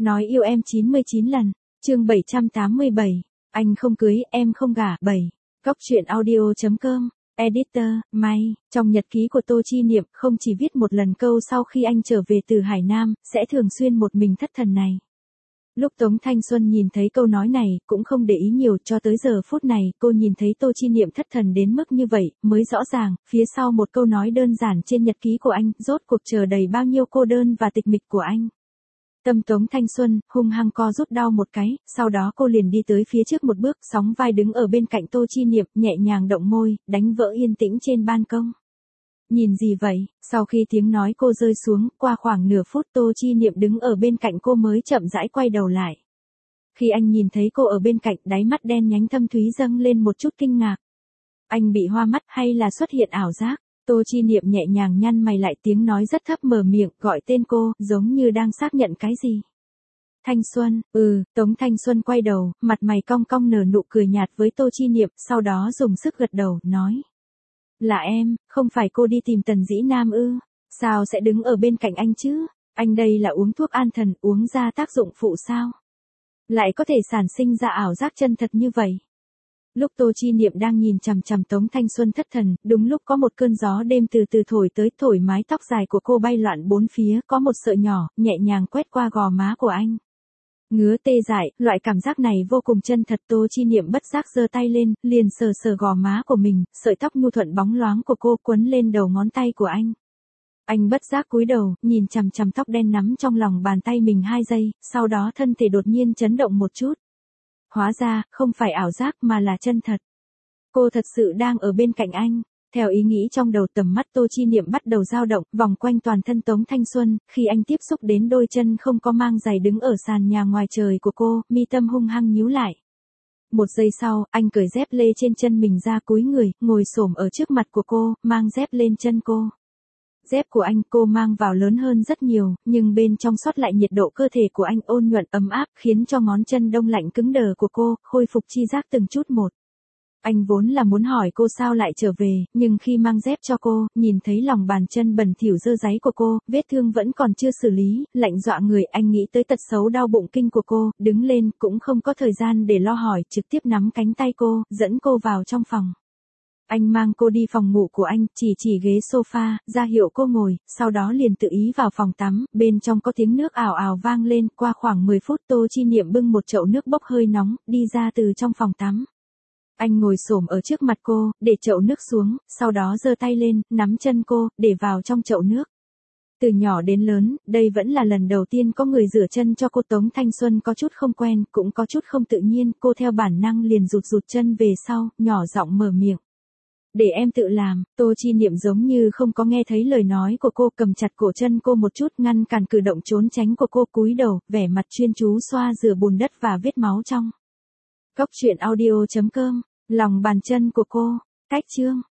Nói yêu em 99 lần. Chương 787. Anh không cưới, em không gả. 7. Cóc truyện audio.com. Editor, May. Trong nhật ký của Tô Chi Niệm không chỉ viết một lần câu sau khi anh trở về từ Hải Nam, sẽ thường xuyên một mình thất thần này. Lúc Tống Thanh Xuân nhìn thấy câu nói này, cũng không để ý nhiều, cho tới giờ phút này, cô nhìn thấy Tô Chi Niệm thất thần đến mức như vậy, mới rõ ràng, phía sau một câu nói đơn giản trên nhật ký của anh, rốt cuộc chờ đầy bao nhiêu cô đơn và tịch mịch của anh. Tâm Tống Thanh Xuân, hung hăng co rút đau một cái, sau đó cô liền đi tới phía trước một bước, sóng vai đứng ở bên cạnh Tô Chi Niệm, nhẹ nhàng động môi, đánh vỡ yên tĩnh trên ban công. Nhìn gì vậy? Sau khi tiếng nói cô rơi xuống, qua khoảng nửa phút Tô Chi Niệm đứng ở bên cạnh cô mới chậm rãi quay đầu lại. Khi anh nhìn thấy cô ở bên cạnh, đáy mắt đen nhánh thâm thúy dâng lên một chút kinh ngạc. Anh bị hoa mắt hay là xuất hiện ảo giác? Tô Chi Niệm nhẹ nhàng nhăn mày lại, tiếng nói rất thấp mở miệng, gọi tên cô, giống như đang xác nhận cái gì. Thanh Xuân, Tống Thanh Xuân quay đầu, mặt mày cong cong nở nụ cười nhạt với Tô Chi Niệm, sau đó dùng sức gật đầu, nói. Là em, không phải cô đi tìm Tần Dĩ Nam ư? Sao sẽ đứng ở bên cạnh anh chứ? Anh đây là uống thuốc an thần, uống ra tác dụng phụ sao? Lại có thể sản sinh ra ảo giác chân thật như vậy. Lúc Tô Chi Niệm đang nhìn chằm chằm Tống Thanh Xuân thất thần, đúng lúc có một cơn gió đêm từ từ thổi tới, thổi mái tóc dài của cô bay loạn bốn phía, có một sợi nhỏ, nhẹ nhàng quét qua gò má của anh. Ngứa tê dại, loại cảm giác này vô cùng chân thật. Tô Chi Niệm bất giác giơ tay lên, liền sờ sờ gò má của mình, sợi tóc nhu thuận bóng loáng của cô quấn lên đầu ngón tay của anh. Anh bất giác cúi đầu, nhìn chằm chằm tóc đen nắm trong lòng bàn tay mình 2 giây, sau đó thân thể đột nhiên chấn động một chút. Hóa ra, không phải ảo giác mà là chân thật. Cô thật sự đang ở bên cạnh anh. Theo ý nghĩ trong đầu, tầm mắt Tô Chi Niệm bắt đầu dao động, vòng quanh toàn thân Tống Thanh Xuân, khi anh tiếp xúc đến đôi chân không có mang giày đứng ở sàn nhà ngoài trời của cô, mi tâm hung hăng nhíu lại. Một giây sau, anh cởi dép lê trên chân mình ra, cúi người, ngồi xổm ở trước mặt của cô, mang dép lên chân cô. Dép của anh cô mang vào lớn hơn rất nhiều, nhưng bên trong sót lại nhiệt độ cơ thể của anh ôn nhuận ấm áp, khiến cho ngón chân đông lạnh cứng đờ của cô khôi phục chi giác từng chút một. Anh vốn là muốn hỏi cô sao lại trở về, nhưng khi mang dép cho cô, nhìn thấy lòng bàn chân bẩn thỉu dơ dáy của cô, vết thương vẫn còn chưa xử lý, lạnh dọa người, anh nghĩ tới tật xấu đau bụng kinh của cô, đứng lên, cũng không có thời gian để lo hỏi, trực tiếp nắm cánh tay cô, dẫn cô vào trong phòng. Anh mang cô đi phòng ngủ của anh, chỉ ghế sofa, ra hiệu cô ngồi, sau đó liền tự ý vào phòng tắm, bên trong có tiếng nước ào ào vang lên, qua khoảng 10 phút Tô Chi Niệm bưng một chậu nước bốc hơi nóng, đi ra từ trong phòng tắm. Anh ngồi xổm ở trước mặt cô, để chậu nước xuống, sau đó giơ tay lên, nắm chân cô, để vào trong chậu nước. Từ nhỏ đến lớn, đây vẫn là lần đầu tiên có người rửa chân cho cô. Tống Thanh Xuân có chút không quen, cũng có chút không tự nhiên, cô theo bản năng liền rụt chân về sau, nhỏ giọng mở miệng. Để em tự làm. Tô Chi Niệm giống như không có nghe thấy lời nói của cô, cầm chặt cổ chân cô một chút, ngăn cản cử động trốn tránh của cô, cúi đầu, vẻ mặt chuyên chú xoa rửa bùn đất và vết máu trong. Cóc truyện audio.com. Lòng bàn chân của cô. Cách chương.